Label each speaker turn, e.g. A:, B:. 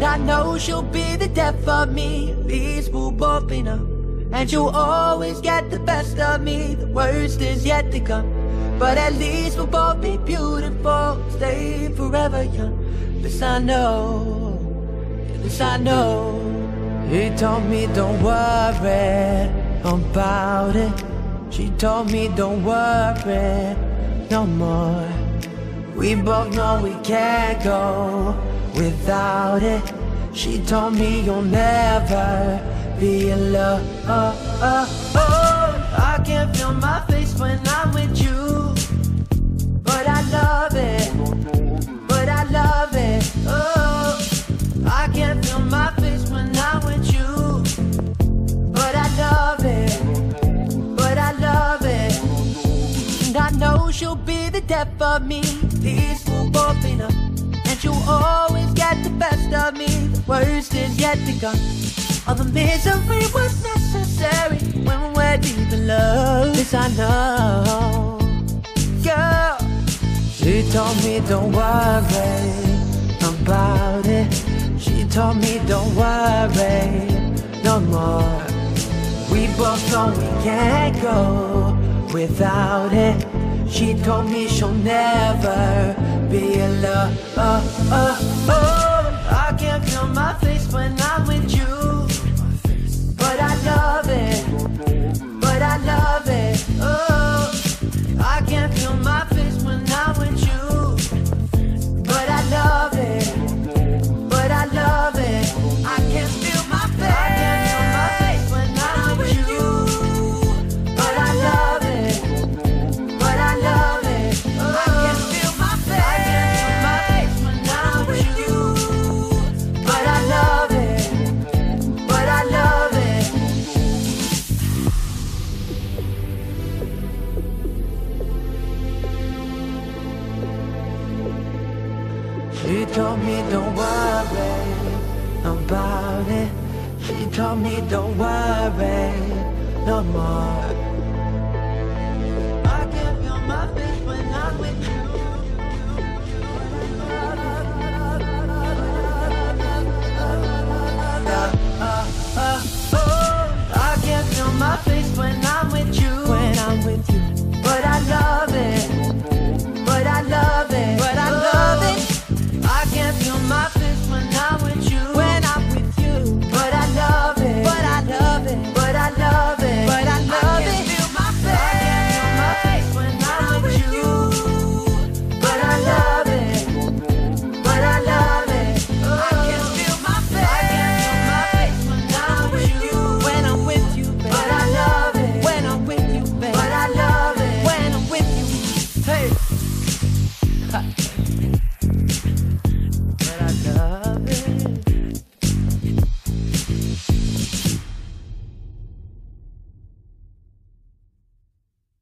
A: And I know she'll be the death of me. At least we'll both be numb. And you'll always get the best of me. The worst is yet to come. But at least we'll both be beautiful. Stay forever young. This I know. This I know. He told me don't worry about it. She told me don't worry no more. We both know we can't go without it. She told me you'll never be alone. I can't feel my face when I'm with you, but I love it, but I love it. Oh, I can't feel my face when I'm with you, but I love it, but I love it. And I know she'll be the death of me. These will both be enough. And you'll always get the best of me. The worst is yet to come. All the misery was necessary when we're deep in love. This I know, girl. She told me don't worry about it. She told me don't worry no more. We both know we can't go without it. She told me she'll never be alone. I can't feel my face when I'm with you, but I love it, but I love it. Oh, I can't feel my face when I'm with you, but I love it, but I love it. I can't feel my face when I'm with you, but I love it, but I love it. Oh, I can't feel my face when I'm with you, but I love it, but I love it. She told me don't worry about it. She told me don't worry no more.